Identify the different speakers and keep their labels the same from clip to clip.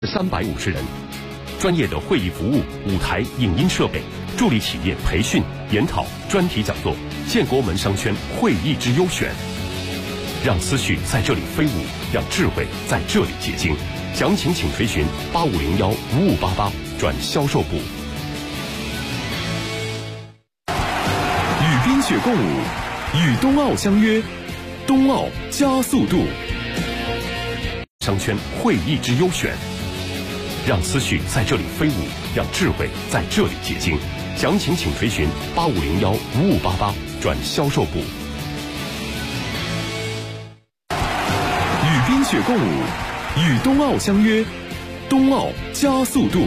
Speaker 1: 350人，专业的会议服务、舞台、影音设备，助力企业培训、研讨、专题讲座，建国门商圈会议之优选。让思绪在这里飞舞，让智慧在这里结晶。详情请垂询8501-5588转销售部。
Speaker 2: 与冰雪共舞，与冬奥相约，冬奥加速度。
Speaker 1: 商圈会议之优选，让思绪在这里飞舞，让智慧在这里结晶。详情请垂询8501-5588转销售部。
Speaker 2: 与冰雪共舞，与冬奥相约，冬奥加速度。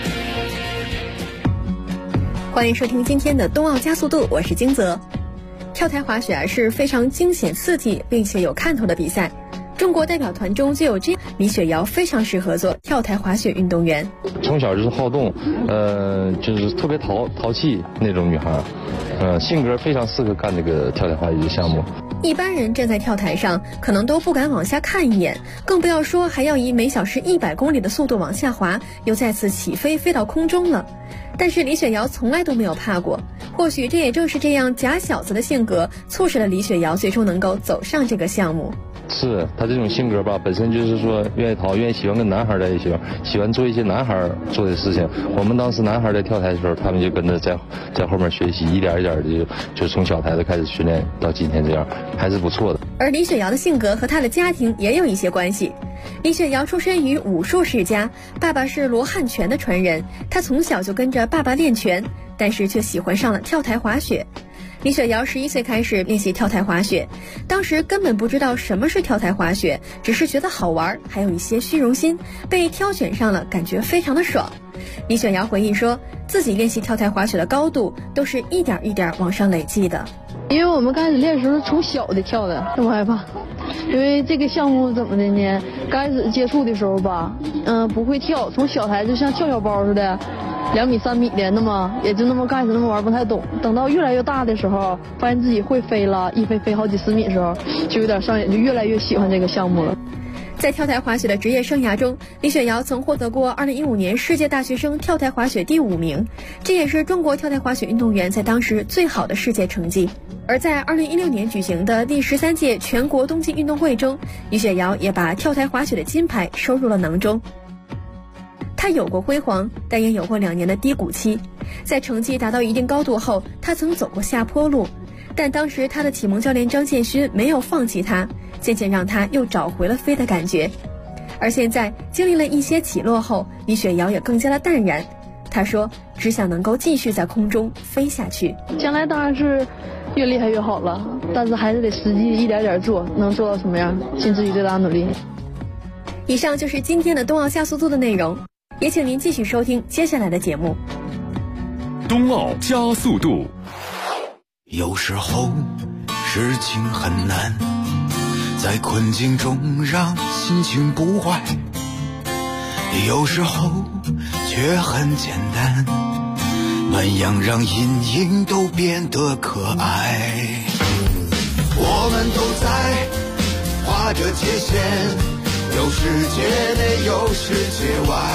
Speaker 3: 欢迎收听今天的冬奥加速度，我是金泽。跳台滑雪是非常惊险刺激并且有看头的比赛。中国代表团中就有李雪瑶非常适合做跳台滑雪运动员。
Speaker 4: 从小就是好动，就是特别淘气那种女孩，性格非常适合干这个跳台滑雪项目。
Speaker 3: 一般人站在跳台上可能都不敢往下看一眼，更不要说还要以每小时100公里的速度往下滑，又再次起飞飞到空中了。但是李雪瑶从来都没有怕过，或许这也正是这样假小子的性格，促使了李雪瑶最终能够走上这个项目。
Speaker 4: 是他这种性格吧，本身就是说愿意喜欢跟男孩在一起，喜欢做一些男孩做的事情。我们当时男孩在跳台的时候，他们就跟着在后面学习，一点一点的就从小台子开始训练到今天这样，还是不错的。
Speaker 3: 而李雪瑶的性格和她的家庭也有一些关系。李雪瑶出身于武术世家，爸爸是罗汉拳的传人，她从小就跟着爸爸练拳，但是却喜欢上了跳台滑雪。李雪瑶11岁开始练习跳台滑雪，当时根本不知道什么是跳台滑雪，只是觉得好玩，还有一些虚荣心，被挑选上了，感觉非常的爽。李雪瑶回忆说，自己练习跳台滑雪的高度都是一点一点往上累积的。
Speaker 5: 因为我们刚开始练的时候是从小的跳的，这么害怕。因为这个项目怎么的呢？刚开始接触的时候吧，不会跳，从小台就像跳小包似的，2米3米的，那么也就那么开始那么玩，不太懂。等到越来越大的时候，发现自己会飞了，一飞好几10米的时候，就有点上瘾，就越来越喜欢这个项目了。
Speaker 3: 在跳台滑雪的职业生涯中，李雪瑶曾获得过2015年世界大学生跳台滑雪第5名，这也是中国跳台滑雪运动员在当时最好的世界成绩。而在2016年举行的第13届全国冬季运动会中，李雪瑶也把跳台滑雪的金牌收入了囊中。她有过辉煌，但也有过2年的低谷期。在成绩达到一定高度后，她曾走过下坡路，但当时她的启蒙教练张建勋没有放弃她，渐渐让她又找回了飞的感觉。而现在经历了一些起落后，李雪瑶也更加的淡然。她说，只想能够继续在空中飞下去。
Speaker 5: 将来当然是越厉害越好了，但是还是得实际一点点做，能做到什么样，尽自己最大努力。
Speaker 3: 以上就是今天的冬奥加速度的内容，也请您继续收听接下来的节目。
Speaker 2: 冬奥加速度。
Speaker 6: 有时候事情很难，在困境中让心情不坏，有时候却很简单，那样让阴影都变得可爱。我们都在划着界限，有世界内有世界外，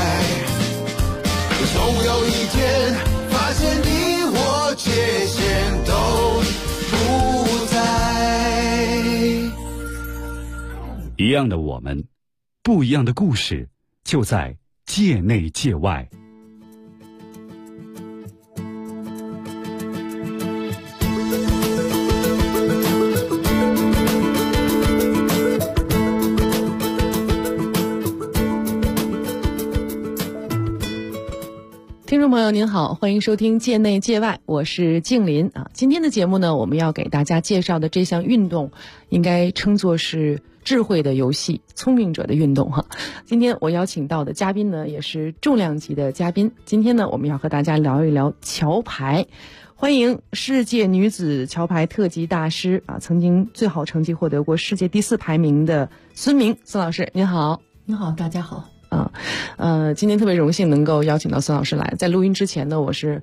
Speaker 6: 总有一天发现你我界限都不在。
Speaker 2: 一样的我们，不一样的故事，就在界内界外。
Speaker 7: 听众朋友您好，欢迎收听界内界外，我是静林啊。今天的节目呢，我们要给大家介绍的这项运动应该称作是智慧的游戏，聪明者的运动哈。今天我邀请到的嘉宾呢，也是重量级的嘉宾。今天呢，我们要和大家聊一聊桥牌。欢迎世界女子桥牌特级大师啊，曾经最好成绩获得过世界第4排名的孙明孙老师，您好。
Speaker 8: 您好，大家好。
Speaker 7: 今天特别荣幸能够邀请到孙老师来。在录音之前呢，我是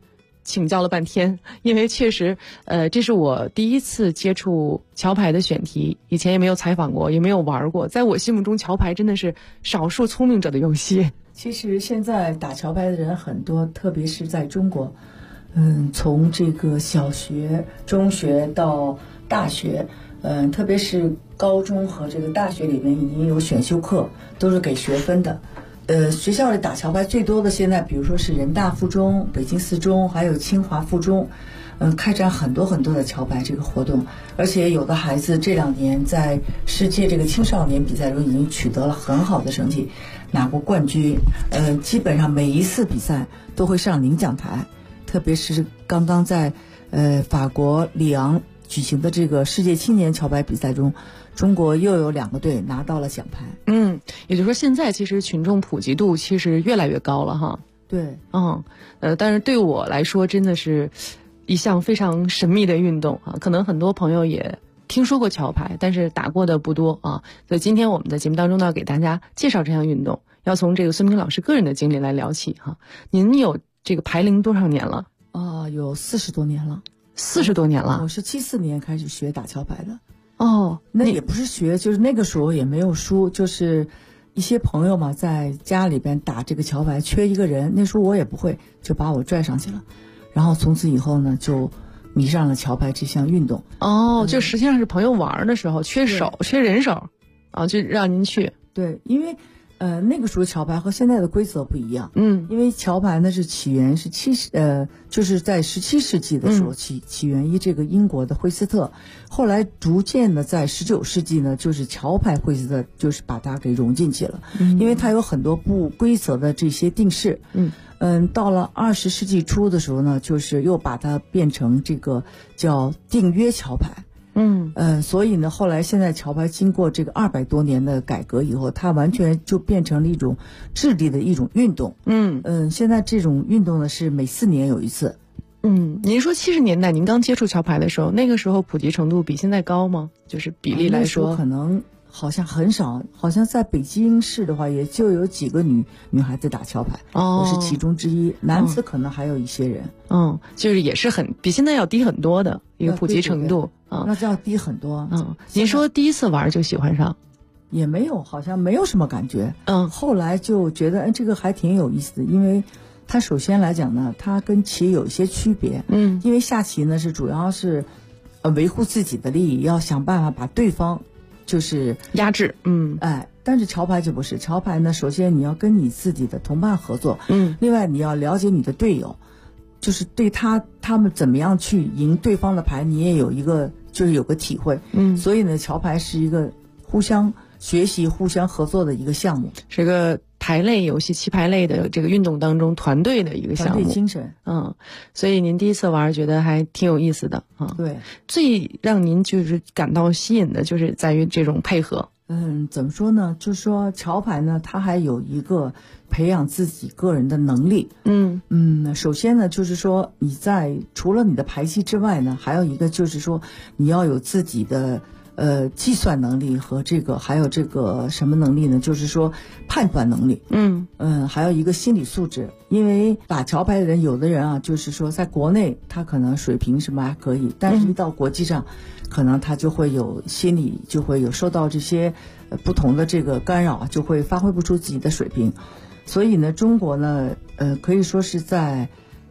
Speaker 7: 请教了半天，因为确实，这是我第一次接触桥牌的选题，以前也没有采访过，也没有玩过。在我心目中，桥牌真的是少数聪明者的游戏。
Speaker 8: 其实现在打桥牌的人很多，特别是在中国，从这个小学、中学到大学，特别是高中和这个大学里面已经有选修课，都是给学分的。学校里打桥牌最多的现在，比如说是人大附中、北京四中，还有清华附中，开展很多很多的桥牌这个活动，而且有的孩子这2年在世界这个青少年比赛中已经取得了很好的成绩，拿过冠军。基本上每一次比赛都会上领奖台，特别是刚刚在法国里昂举行的这个世界青年桥牌比赛中，中国又有2个队拿到了奖牌。
Speaker 7: 也就是说现在其实群众普及度其实越来越高了哈。
Speaker 8: 对，
Speaker 7: 但是对我来说真的是一项非常神秘的运动啊，可能很多朋友也听说过桥牌，但是打过的不多啊。所以今天我们的节目当中呢，给大家介绍这项运动，要从这个孙明老师个人的经历来聊起哈。您有这个牌龄多少年了？
Speaker 8: 有40多年了。
Speaker 7: 40多年了。
Speaker 8: 我是74年开始学打桥牌的。
Speaker 7: 那
Speaker 8: 也不是学，就是那个时候也没有书，就是一些朋友嘛，在家里边打这个桥牌，缺一个人，那时候我也不会，就把我拽上去了，然后从此以后呢，就迷上了桥牌这项运动。
Speaker 7: 就实际上是朋友玩的时候缺人手，就让您去。
Speaker 8: 对，因为那个时候桥牌和现在的规则不一样。因为桥牌呢是起源是就是在17世纪的时候起源于这个英国的惠斯特，后来逐渐的在19世纪呢，就是桥牌惠斯特就是把它给融进去了。因为它有很多不规则的这些定式。到了20世纪初的时候呢，就是又把它变成这个叫订约桥牌。所以呢，后来现在桥牌经过这个200多年的改革以后，它完全就变成了一种智力的一种运动。现在这种运动呢是每4年有一次。
Speaker 7: 您说70年代您刚接触桥牌的时候，那个时候普及程度比现在高吗？就是比例来说，
Speaker 8: 那时候可能好像很少，好像在北京市的话，也就有几个女孩子打桥牌。我是其中之一，男子可能还有一些人。
Speaker 7: 就是也是比现在要低很多的一个普及程度。
Speaker 8: 那就要低很多。
Speaker 7: 您说第一次玩就喜欢上？
Speaker 8: 也没有，好像没有什么感觉。后来就觉得这个还挺有意思的，因为它首先来讲呢，它跟棋有一些区别。因为下棋呢是主要是维护自己的利益，要想办法把对方就是
Speaker 7: 压制。
Speaker 8: 但是桥牌就不是，桥牌呢首先你要跟你自己的同伴合作。另外你要了解你的队友，就是对他们怎么样去赢对方的牌，你也有一个就是有个体会。所以呢，桥牌是一个互相学习、互相合作的一个项目，
Speaker 7: 是个牌类游戏、棋牌类的这个运动当中团队的一个项目，
Speaker 8: 团队精神。
Speaker 7: 所以您第一次玩觉得还挺有意思的啊。
Speaker 8: 对，
Speaker 7: 最让您就是感到吸引的就是在于这种配合。
Speaker 8: 怎么说呢？就是说桥牌呢，它还有一个培养自己个人的能力。首先呢，就是说你在除了你的牌技之外呢，还有一个就是说你要有自己的计算能力和还有这个什么能力呢？就是说判断能力。还有一个心理素质。因为打桥牌的人，有的人啊，就是说在国内他可能水平什么还可以，但是一到国际上，可能他就会有心理就会有受到这些不同的这个干扰，就会发挥不出自己的水平。所以呢，中国呢，可以说是在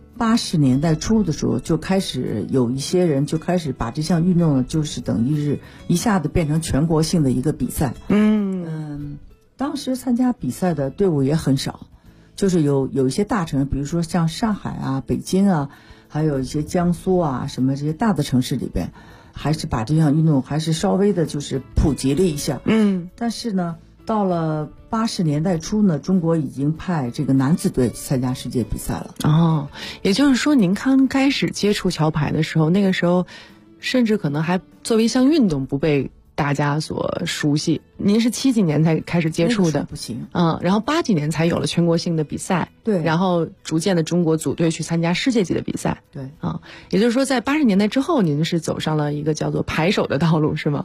Speaker 8: 80年代初的时候就开始有一些人就开始把这项运动呢，就是等于是一下子变成全国性的一个比赛。当时参加比赛的队伍也很少，就是有一些大城市，比如说像上海啊、北京啊，还有一些江苏啊什么这些大的城市里边，还是把这项运动还是稍微的就是普及了一下。但是呢，到了80年代初呢，中国已经派这个男子队参加世界比赛了。
Speaker 7: 也就是说您刚开始接触桥牌的时候，那个时候甚至可能还作为一项运动不被大家所熟悉。您是70几年才开始接触的，
Speaker 8: 不行。
Speaker 7: 然后80几年才有了全国性的比赛。
Speaker 8: 对，
Speaker 7: 然后逐渐的中国组队去参加世界级的比赛。
Speaker 8: 对，
Speaker 7: 也就是说在80年代之后，您是走上了一个叫做牌手的道路，是吗？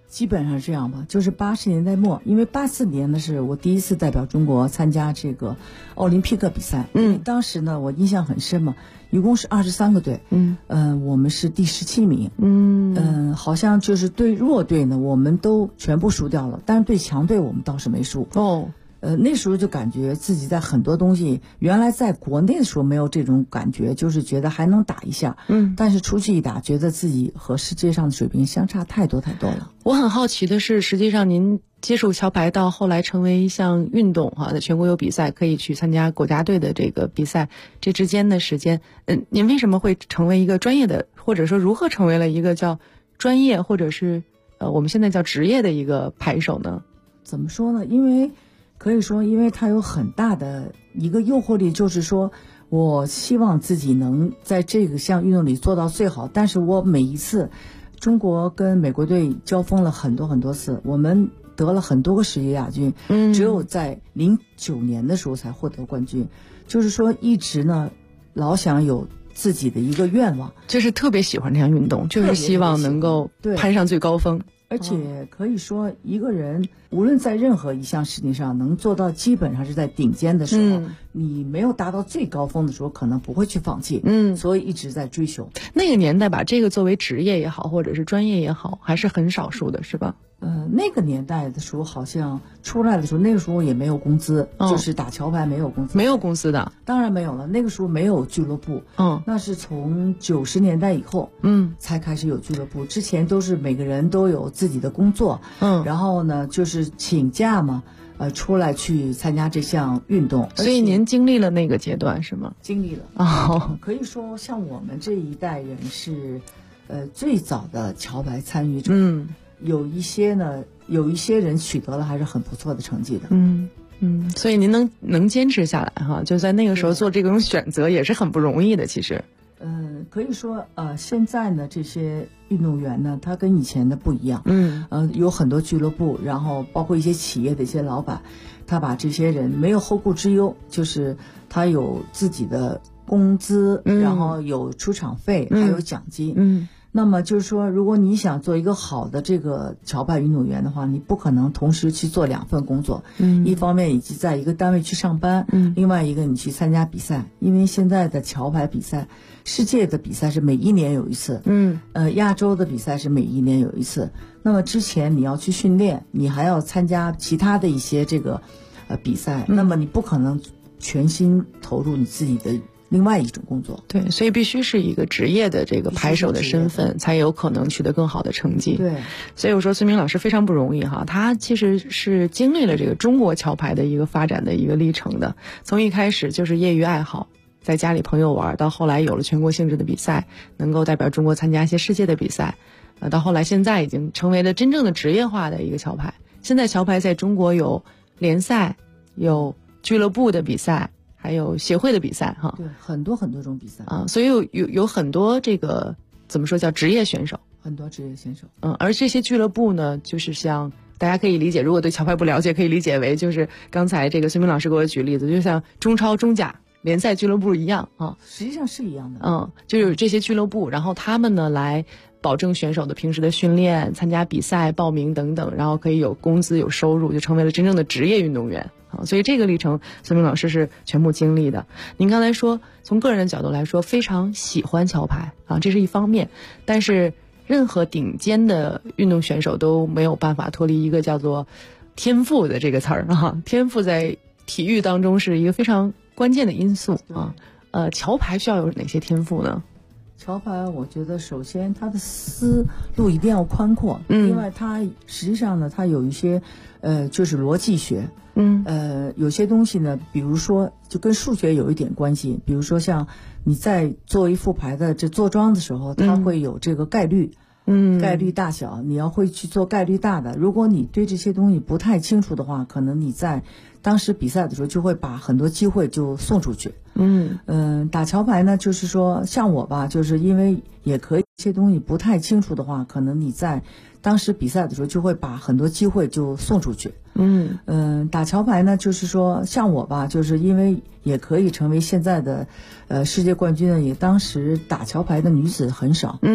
Speaker 8: 基本上是这样吧，就是80年代末，因为84年呢是我第一次代表中国参加这个奥林匹克比赛。当时呢我印象很深嘛，一共是23个队。我们是第17名。好像就是对弱队呢我们都全部输掉了，但是对强队我们倒是没输。那时候就感觉自己在很多东西，原来在国内的时候没有这种感觉，就是觉得还能打一下。但是出去一打，觉得自己和世界上的水平相差太多了。
Speaker 7: 我很好奇的是，实际上您接触桥牌到后来成为一项运动在全国有比赛，可以去参加国家队的这个比赛，这之间的时间，您为什么会成为一个专业的，或者说如何成为了一个叫专业或者是我们现在叫职业的一个牌手呢？
Speaker 8: 怎么说呢？可以说，因为它有很大的一个诱惑力，就是说我希望自己能在这个项运动里做到最好。但是我每一次，中国跟美国队交锋了很多次，我们得了很多个世界亚军，只有在09年的时候才获得冠军。就是说，一直呢，老想有自己的一个愿望，
Speaker 7: 就是特别喜欢这项运动，就是希望能够攀上最高峰。
Speaker 8: 而且可以说，一个人无论在任何一项事情上能做到基本上是在顶尖的时候，你没有达到最高峰的时候，可能不会去放弃。所以一直在追求。
Speaker 7: 那个年代把这个作为职业也好，或者是专业也好，还是很少数的，是吧？
Speaker 8: 那个年代的时候，好像出来的时候，那个时候也没有工资，就是打桥牌没有工资，
Speaker 7: 没有工资的，
Speaker 8: 当然没有了。那个时候没有俱乐部，那是从90年代以后，才开始有俱乐部。之前都是每个人都有自己的工作，然后呢，就是请假嘛，出来去参加这项运动。
Speaker 7: 所以您经历了那个阶段是吗？
Speaker 8: 经历了。可以说，像我们这一代人是，最早的桥牌参与者。有一些人取得了还是很不错的成绩的。
Speaker 7: 所以您能坚持下来哈，就在那个时候做这种选择也是很不容易的，其实。
Speaker 8: 可以说现在呢，这些运动员呢，他跟以前的不一样。有很多俱乐部，然后包括一些企业的一些老板，他把这些人没有后顾之忧，就是他有自己的工资，然后有出场费，还有奖金。那么就是说，如果你想做一个好的这个桥牌运动员的话，你不可能同时去做2份工作。一方面以及在一个单位去上班，另外一个你去参加比赛。因为现在的桥牌比赛，世界的比赛是每1年有一次，亚洲的比赛是每1年有一次。那么之前你要去训练，你还要参加其他的一些这个比赛，那么你不可能全心投入你自己的另外一种工作。
Speaker 7: 对，所以必须是一个职业的这个牌手的身份，才有可能取得更好的成绩。
Speaker 8: 对，
Speaker 7: 所以我说孙明老师非常不容易哈，他其实是经历了这个中国桥牌的一个发展的一个历程的，从一开始就是业余爱好，在家里朋友玩，到后来有了全国性质的比赛，能够代表中国参加一些世界的比赛，到后来现在已经成为了真正的职业化的一个桥牌。现在桥牌在中国有联赛，有俱乐部的比赛，还有协会的比赛哈，
Speaker 8: 对，很多种比赛
Speaker 7: 所以有很多这个怎么说叫职业选手，
Speaker 8: 很多职业选手。
Speaker 7: 而这些俱乐部呢，就是像大家可以理解，如果对桥牌不了解，可以理解为就是刚才这个孙明老师给我举例子，就像中超、中甲联赛俱乐部一样
Speaker 8: 实际上是一样的。
Speaker 7: 就有这些俱乐部，然后他们呢来保证选手的平时的训练、参加比赛、报名等等，然后可以有工资、有收入，就成为了真正的职业运动员。所以这个历程孙明老师是全部经历的。您刚才说从个人的角度来说非常喜欢桥牌这是一方面，但是任何顶尖的运动选手都没有办法脱离一个叫做天赋的这个词儿天赋在体育当中是一个非常关键的因素桥牌需要有哪些天赋呢？
Speaker 8: 桥牌我觉得首先它的思路一定要宽阔，另外它实际上呢，它有一些就是逻辑学，有些东西呢，比如说就跟数学有一点关系，比如说像你在做一副牌的这坐庄的时候，它会有这个概率，概率大小，你要会去做概率大的。如果你对这些东西不太清楚的话，可能你在当时比赛的时候就会把很多机会就送出去。打桥牌呢，就是说像我吧，就是因为也可以这些东西不太清楚的话，可能你在当时比赛的时候就会把很多机会就送出去。打桥牌呢，就是说像我吧，就是因为也可以成为现在的世界冠军呢，也当时打桥牌的女子很少。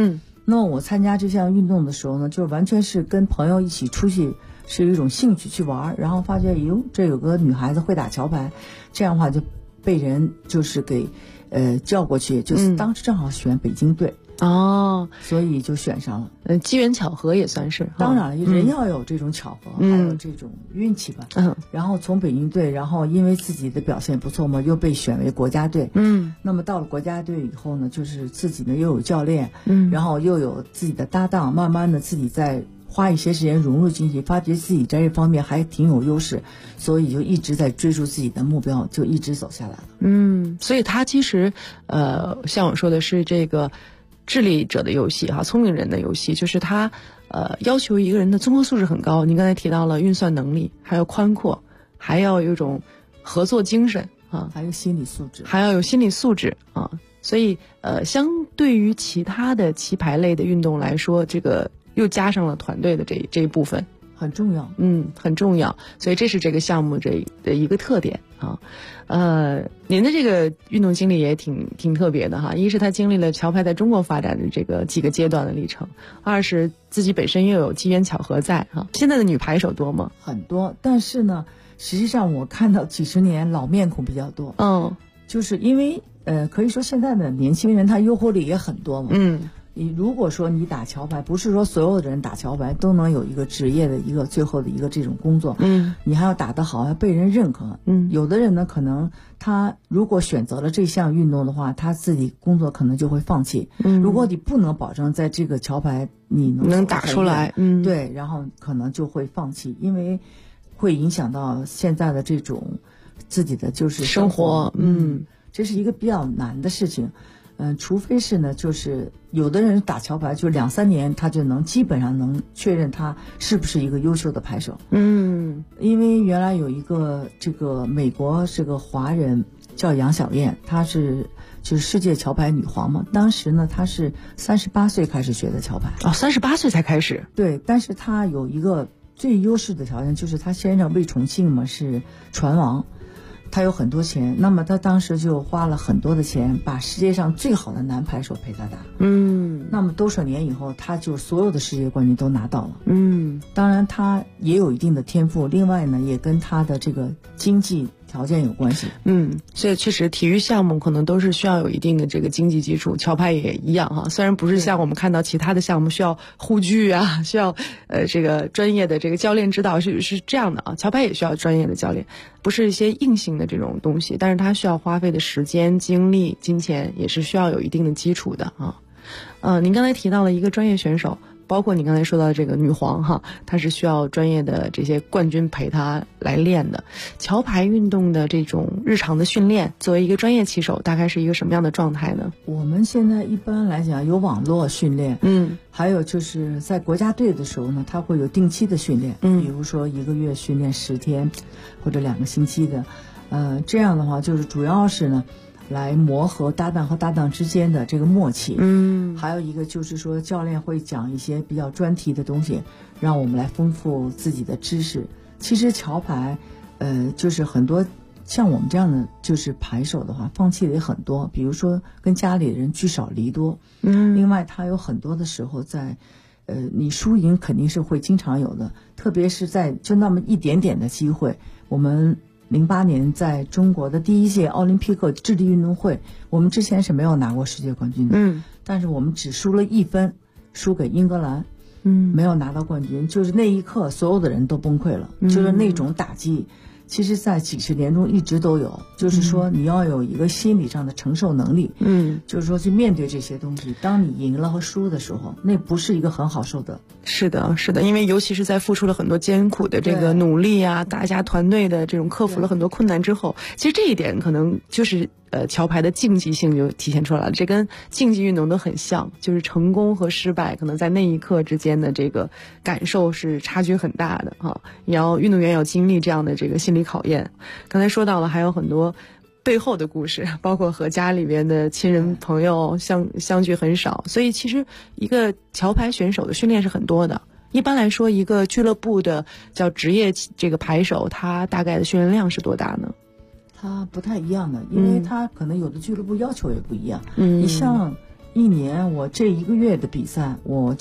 Speaker 8: 那么我参加这项运动的时候呢，就完全是跟朋友一起出去，是一种兴趣去玩，然后发觉哟，这有个女孩子会打桥牌，这样的话就被人就是给叫过去，就是当时正好选北京队。所以就选上了。
Speaker 7: 机缘巧合也算是。
Speaker 8: 当然了，人要有这种巧合，还有这种运气吧。然后从北京队，然后因为自己的表现不错嘛，又被选为国家队。那么到了国家队以后呢，就是自己呢又有教练，然后又有自己的搭档，慢慢的自己在花一些时间融入进去，发觉自己在这方面还挺有优势，所以就一直在追逐自己的目标，就一直走下来了。
Speaker 7: 所以他其实像我说的是这个智力者的游戏哈，聪明人的游戏，就是他要求一个人的综合素质很高。你刚才提到了运算能力，还有宽阔，还要有一种合作精神啊，
Speaker 8: 还有心理素质，
Speaker 7: 还要有心理素质啊。所以相对于其他的棋牌类的运动来说，这个又加上了团队的这一部分，
Speaker 8: 很重要。
Speaker 7: 很重要。所以这是这个项目这的一个特点啊。您的这个运动经历也挺特别的哈。一是他经历了桥牌在中国发展的这个几个阶段的历程，二是自己本身又有机缘巧合在哈。现在的女牌手多吗？
Speaker 8: 很多，但是呢，实际上我看到几十年老面孔比较多。就是因为可以说现在的年轻人他诱惑力也很多嘛。你如果说你打桥牌，不是说所有的人打桥牌都能有一个职业的一个最后的一个这种工作，你还要打得好，要被人认可。有的人呢，可能他如果选择了这项运动的话，他自己工作可能就会放弃。如果你不能保证在这个桥牌你
Speaker 7: 能打出来，
Speaker 8: 对，然后可能就会放弃，因为会影响到现在的这种自己的就是生活。这是一个比较难的事情。除非是呢，就是有的人打桥牌就2、3年，他就能基本上能确认他是不是一个优秀的牌手。因为原来有一个这个美国这个华人叫杨晓燕，她是就是世界桥牌女皇嘛。当时呢，她是38岁开始学的桥牌。
Speaker 7: 38岁才开始。
Speaker 8: 对，但是她有一个最优势的条件，就是她先生魏崇庆嘛是船王。他有很多钱，那么他当时就花了很多的钱，把世界上最好的男牌手陪他打。那么多少年以后，他就所有的世界冠军都拿到了。当然他也有一定的天赋，另外呢，也跟他的这个经济条件有关系。
Speaker 7: 所以确实体育项目可能都是需要有一定的这个经济基础，桥牌也一样哈。虽然不是像我们看到其他的项目需要护具啊，需要这个专业的这个教练指导是这样的啊，桥牌也需要专业的教练，不是一些硬性的这种东西，但是它需要花费的时间、精力、金钱也是需要有一定的基础的啊。您刚才提到了一个专业选手，包括你刚才说到这个女皇哈，她是需要专业的这些冠军陪她来练的。桥牌运动的这种日常的训练，作为一个专业棋手，大概是一个什么样的状态呢？
Speaker 8: 我们现在一般来讲有网络训练，还有就是在国家队的时候呢，他会有定期的训练，比如说1个月训练10天或者2个星期的，这样的话就是主要是呢。来磨合搭档和搭档之间的这个默契。还有一个就是说教练会讲一些比较专题的东西，让我们来丰富自己的知识。其实桥牌就是很多像我们这样的就是牌手的话，放弃的也很多，比如说跟家里人聚少离多。另外他有很多的时候在你输赢肯定是会经常有的，特别是在就那么一点点的机会。我们08年在中国的第1届奥林匹克智力运动会，我们之前是没有拿过世界冠军的，但是我们只输了1分，输给英格兰，没有拿到冠军，就是那一刻所有的人都崩溃了，就是那种打击。其实在几十年中一直都有，就是说你要有一个心理上的承受能力，就是说去面对这些东西。当你赢了和输的时候，那不是一个很好受的。
Speaker 7: 是的，是的，因为尤其是在付出了很多艰苦的这个努力啊，大家团队的这种克服了很多困难之后，其实这一点可能就是桥牌的竞技性就体现出来了。这跟竞技运动都很像，就是成功和失败可能在那一刻之间的这个感受是差距很大的哈。运动员要经历这样的这个心理考验。刚才说到了还有很多背后的故事，包括和家里边的亲人朋友相聚很少，所以其实一个桥牌选手的训练是很多的。一般来说，一个俱乐部的叫职业这个牌手，他大概的训练量是多大呢？
Speaker 8: 他不太一样的，因为他可能有的俱乐部要求也不一样。你像一年我这1个月的比赛，我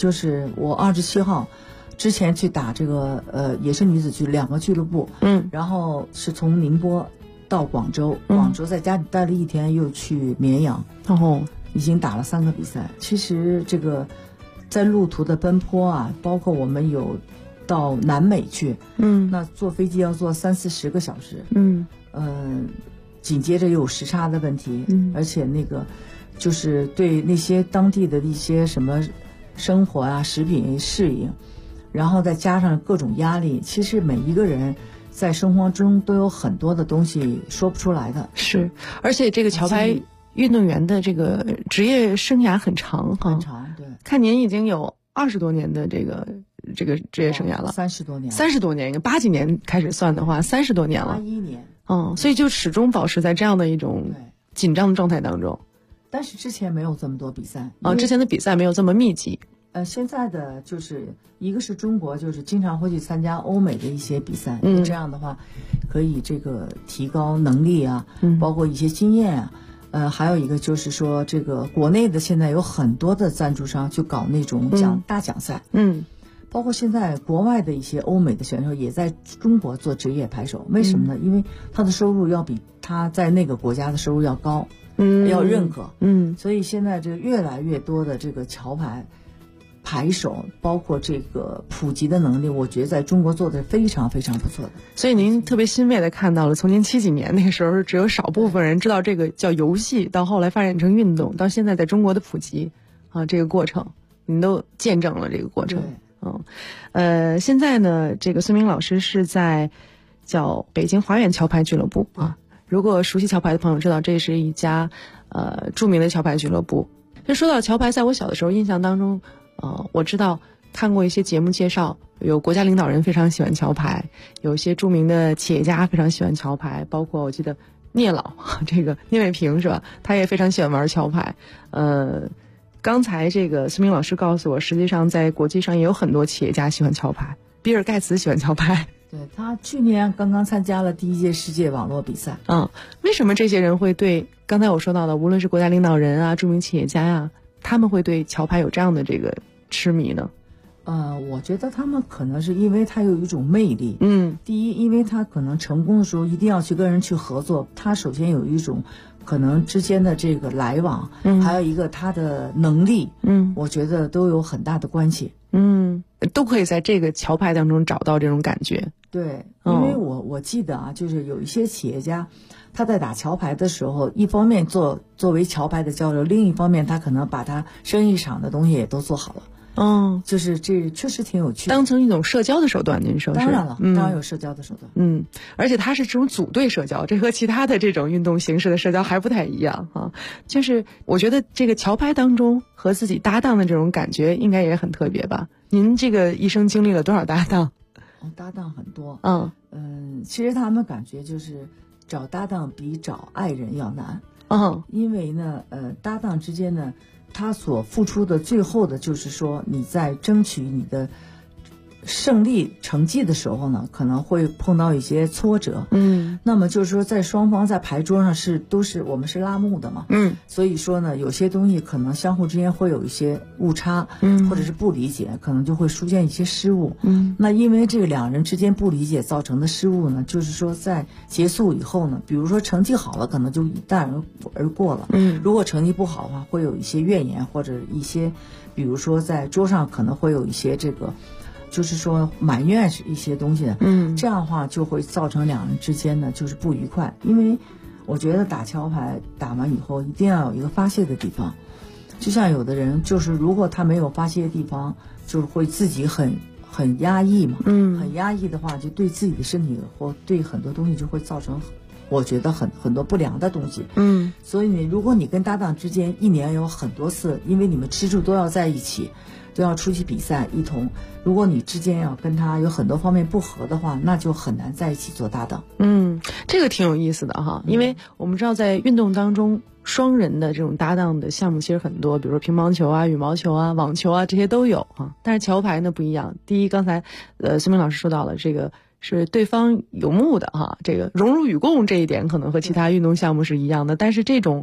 Speaker 8: 27号之前去打这个也是女子区2个俱乐部，然后是从宁波到广州，广州在家里待了1天，又去绵阳，
Speaker 7: 然后
Speaker 8: 已经打了3个比赛。其实这个在路途的奔波啊，包括我们有到南美去，那坐飞机要坐30-40个小时，紧接着又有时差的问题，而且那个就是对那些当地的一些什么生活啊、食品适应，然后再加上各种压力，其实每一个人在生活中都有很多的东西说不出来的。
Speaker 7: 是，而且这个桥牌运动员的这个职业生涯很长哈，
Speaker 8: 很长，对。
Speaker 7: 看您已经有20多年的这个职业生涯了
Speaker 8: ，30多年
Speaker 7: ，30多年，80几年开始算的话，30多年了
Speaker 8: ，81年。
Speaker 7: 所以就始终保持在这样的一种紧张的状态当中。
Speaker 8: 但是之前没有这么多比赛
Speaker 7: 之前的比赛没有这么密集。
Speaker 8: 现在的就是一个是中国就是经常会去参加欧美的一些比赛，这样的话可以这个提高能力啊，包括一些经验啊。还有一个就是说这个国内的现在有很多的赞助商去搞那种大奖赛，包括现在国外的一些欧美的选手也在中国做职业排手，为什么呢？因为他的收入要比他在那个国家的收入要高，要认可，所以现在这个越来越多的这个桥牌排手，包括这个普及的能力，我觉得在中国做的非常非常不错的。
Speaker 7: 所以您特别欣慰的看到了，从您70几年那个时候只有少部分人知道这个叫游戏，到后来发展成运动，到现在在中国的普及这个过程，您都见证了这个过程。现在呢，这个孙明老师是在叫北京华远桥牌俱乐部啊。如果熟悉桥牌的朋友知道，这是一家著名的桥牌俱乐部。就说到桥牌，在我小的时候印象当中，我知道看过一些节目介绍，有国家领导人非常喜欢桥牌，有一些著名的企业家非常喜欢桥牌，包括我记得聂老这个聂卫平是吧？他也非常喜欢玩桥牌。刚才这个孙明老师告诉我，实际上在国际上也有很多企业家喜欢桥牌，比尔盖茨喜欢桥牌。
Speaker 8: 对，他去年刚刚参加了第1届世界网络比赛。
Speaker 7: 为什么这些人会对刚才我说到的，无论是国家领导人啊、著名企业家啊，他们会对桥牌有这样的这个痴迷呢？
Speaker 8: 我觉得他们可能是因为他有一种魅力。第一，因为他可能成功的时候一定要去跟人去合作，他首先有一种可能之间的这个来往，还有一个他的能力，我觉得都有很大的关系。
Speaker 7: 都可以在这个桥牌当中找到这种感觉。
Speaker 8: 对，因为我记得啊，就是有一些企业家，他在打桥牌的时候，一方面作为桥牌的交流，另一方面他可能把他生意场的东西也都做好了。就是这确实挺有趣的，
Speaker 7: 当成一种社交的手段。您说是？
Speaker 8: 当然了，当然有社交的手段。
Speaker 7: 而且它是这种组队社交，这和其他的这种运动形式的社交还不太一样啊。就是我觉得这个桥牌当中和自己搭档的这种感觉应该也很特别吧？您这个一生经历了多少搭档？
Speaker 8: 搭档很多。其实他们感觉就是找搭档比找爱人要难。因为呢，搭档之间呢，他所付出的最后的就是说，你在争取你的胜利成绩的时候呢，可能会碰到一些挫折。那么就是说，在双方在牌桌上我们是拉幕的嘛。所以说呢，有些东西可能相互之间会有一些误差，或者是不理解，可能就会出现一些失误。那因为这个两人之间不理解造成的失误呢，就是说在结束以后呢，比如说成绩好了，可能就一带而过了。如果成绩不好的话，会有一些怨言，或者一些，比如说在桌上可能会有一些这个。就是说埋怨一些东西的，这样的话就会造成两人之间呢就是不愉快。因为我觉得打桥牌打完以后一定要有一个发泄的地方，就像有的人就是如果他没有发泄的地方，就是会自己很压抑嘛，很压抑的话，就对自己的身体或对很多东西就会造成我觉得很多不良的东西。所以如果你跟搭档之间一年有很多次，因为你们吃住都要在一起，都要出去比赛一同，如果你之间要跟他有很多方面不合的话，那就很难在一起做搭档。
Speaker 7: 这个挺有意思的哈，因为我们知道在运动当中，双人的这种搭档的项目其实很多，比如说乒乓球啊、羽毛球啊、网球啊，这些都有啊。但是桥牌呢不一样。第一，刚才孙明老师说到了，这个是对方有目的哈，这个荣辱与共这一点可能和其他运动项目是一样的，但是这种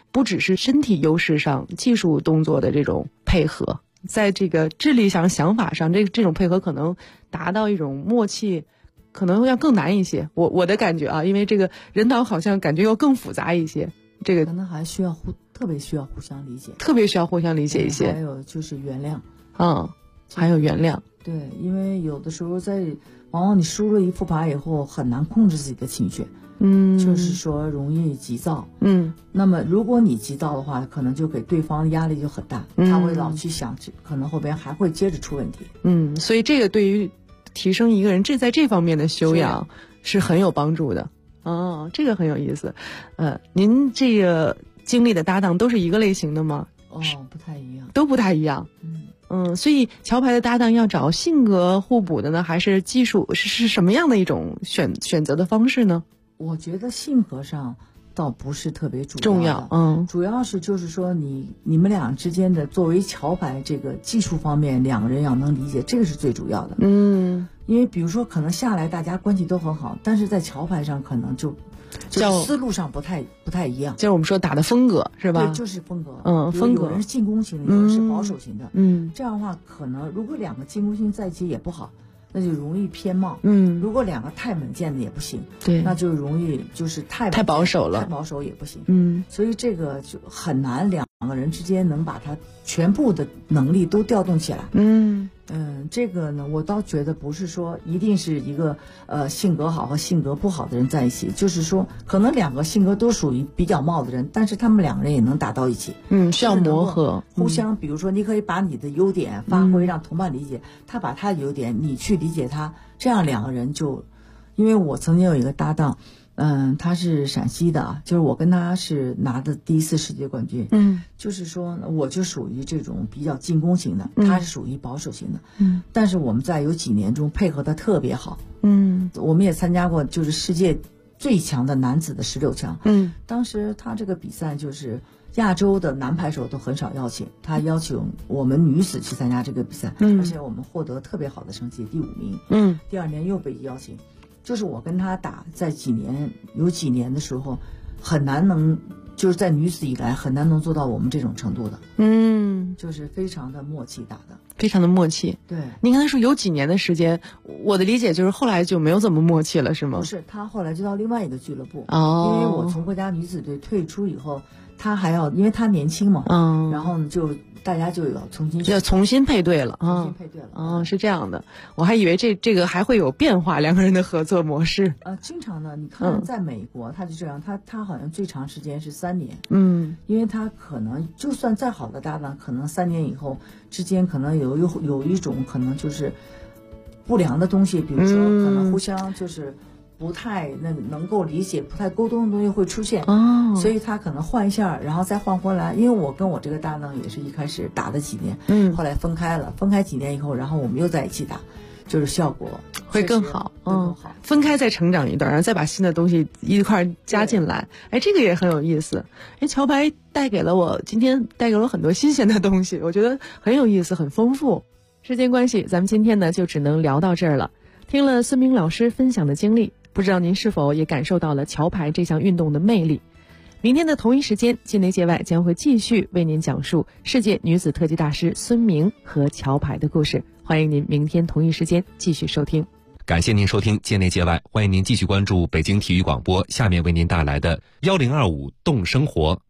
Speaker 7: 不只是身体优势上技术动作的这种配合，在这个智力上想法上这种配合可能达到一种默契可能要更难一些，我的感觉啊，因为这个人导好像感觉要更复杂一些，这个
Speaker 8: 可能还需要特别需要互相理解，
Speaker 7: 特别需要互相理解一些，
Speaker 8: 还有就是原谅，
Speaker 7: 还有原谅。
Speaker 8: 对，因为有的时候往往你输了一副牌以后很难控制自己的情绪，就是说容易急躁，那么如果你急躁的话，可能就给对方压力就很大，他会老去想，可能后边还会接着出问题。
Speaker 7: 所以这个对于提升一个人在这方面的修养是很有帮助的。这个很有意思。您这个经历的搭档都是一个类型的吗？
Speaker 8: 不太一样，
Speaker 7: 都不太一样。所以桥牌的搭档要找性格互补的呢，还是技术是什么样的一种选择的方式呢？
Speaker 8: 我觉得性格上倒不是特别重要，主要是就是说你们俩之间的作为桥牌这个技术方面，两个人要能理解，这个是最主要的。因为比如说可能下来大家关系都很好，但是在桥牌上可能就思路上不太一样，
Speaker 7: 就是我们说打的风格是吧？
Speaker 8: 对，就是风格。
Speaker 7: 风格，
Speaker 8: 有人是进攻型的，有人是保守型的。这样的话，可能如果两个进攻型在一起也不好，那就容易偏冒。如果两个太稳健的也不行，
Speaker 7: 对，
Speaker 8: 那就容易就是太
Speaker 7: 保守了，
Speaker 8: 太保守也不行。所以这个就很难两个人之间能把他全部的能力都调动起来。这个呢，我倒觉得不是说一定是一个性格好和性格不好的人在一起，就是说可能两个性格都属于比较冒的人，但是他们两个人也能打到一起。
Speaker 7: 需要磨合，
Speaker 8: 互相，比如说你可以把你的优点发挥，让同伴理解，他把他的优点你去理解他，这样两个人就，因为我曾经有一个搭档。他是陕西的，就是我跟他是拿的第1次世界冠军。就是说我就属于这种比较进攻型的，他是属于保守型的。但是我们在有几年中配合的特别好。我们也参加过就是世界最强的男子的16强。当时他这个比赛就是亚洲的男排手都很少邀请，他邀请我们女子去参加这个比赛，而且我们获得特别好的成绩，第5名。第2年又被邀请。就是我跟他打，在有几年的时候，很难就是在女子以来很难能做到我们这种程度的。就是非常的默契打的，
Speaker 7: 非常的默契。
Speaker 8: 对，
Speaker 7: 您刚才说有几年的时间，我的理解就是后来就没有怎么默契了，是吗？
Speaker 8: 不是，他后来就到另外一个俱乐部。因为我从国家女子队退出以后，他还要，因为他年轻嘛，然后就大家就要重新
Speaker 7: 配对了，是这样的。我还以为这个还会有变化，两个人的合作模式。
Speaker 8: 经常的，你看在美国，他就这样，他好像最长时间是3年。因为他可能就算再好的搭档，可能3年以后之间可能有一种可能就是不良的东西，比如说可能互相就是不太能够理解、不太沟通的东西会出现。所以他可能换一下，然后再换回来。因为我跟我这个搭档也是一开始打了几年，后来分开了，分开几年以后，然后我们又在一起打，就是效果
Speaker 7: 会更好。分开再成长一段，然后再把新的东西一块加进来。这个也很有意思。桥牌今天带给了我很多新鲜的东西，我觉得很有意思，很丰富。时间关系，咱们今天呢就只能聊到这儿了。听了孙明老师分享的经历，不知道您是否也感受到了桥牌这项运动的魅力。明天的同一时间，境内界外将会继续为您讲述世界女子特级大师孙明和桥牌的故事。欢迎您明天同一时间继续收听。
Speaker 9: 感谢您收听界内界外，欢迎您继续关注北京体育广播下面为您带来的1025动生活。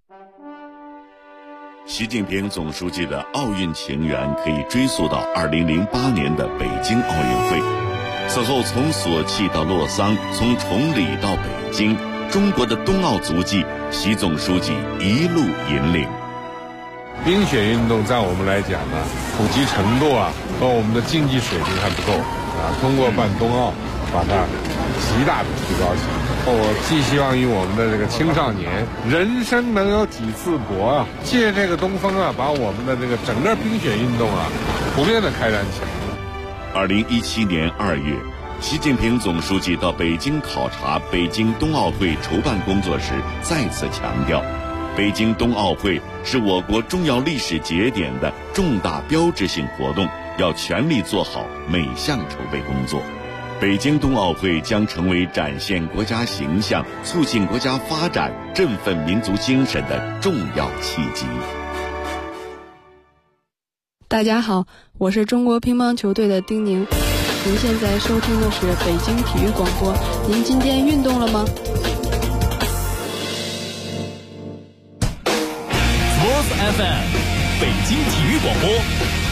Speaker 10: 习近平总书记的奥运情缘可以追溯到2008年的北京奥运会。此后从索契到洛桑，从崇礼到北京，中国的冬奥足迹，习总书记一路引领。
Speaker 11: 冰雪运动在我们来讲呢，普及程度和我们的竞技水平还不够通过办冬奥，把它极大的提高起来。我寄希望于我们的这个青少年，人生能有几次搏借这个东风把我们的这个整个冰雪运动普遍的开展起来。
Speaker 10: 2017年2月，习近平总书记到北京考察北京冬奥会筹办工作时，再次强调，北京冬奥会是我国重要历史节点的重大标志性活动，要全力做好每项筹备工作。 北京冬奥会将成为展现国家形象、促进国家发展、振奋民族精神的重要契机。
Speaker 12: 大家好，我是中国乒乓球队的丁宁。您现在收听的是北京体育广播。您今天运动了吗
Speaker 13: ？Sports FM， 北京体育广播。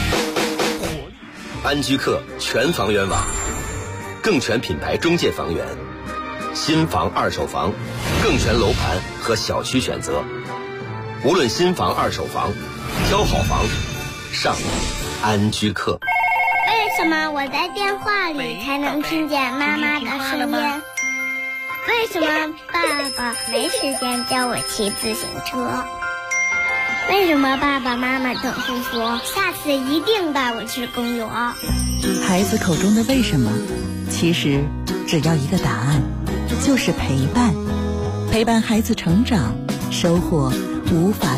Speaker 14: 安居客全房源网，更全品牌中介房源，新房二手房，更全楼盘和小区选择。无论新房二手房，挑好房上安居客。
Speaker 15: 为什么我在电话里才能听见妈妈的声音？为什么爸爸没时间教我骑自行车？为什么爸爸妈妈总是说下次一定带我去公园？
Speaker 16: 孩子口中的为什么，其实只要一个答案，就是陪伴。陪伴孩子成长，收获无法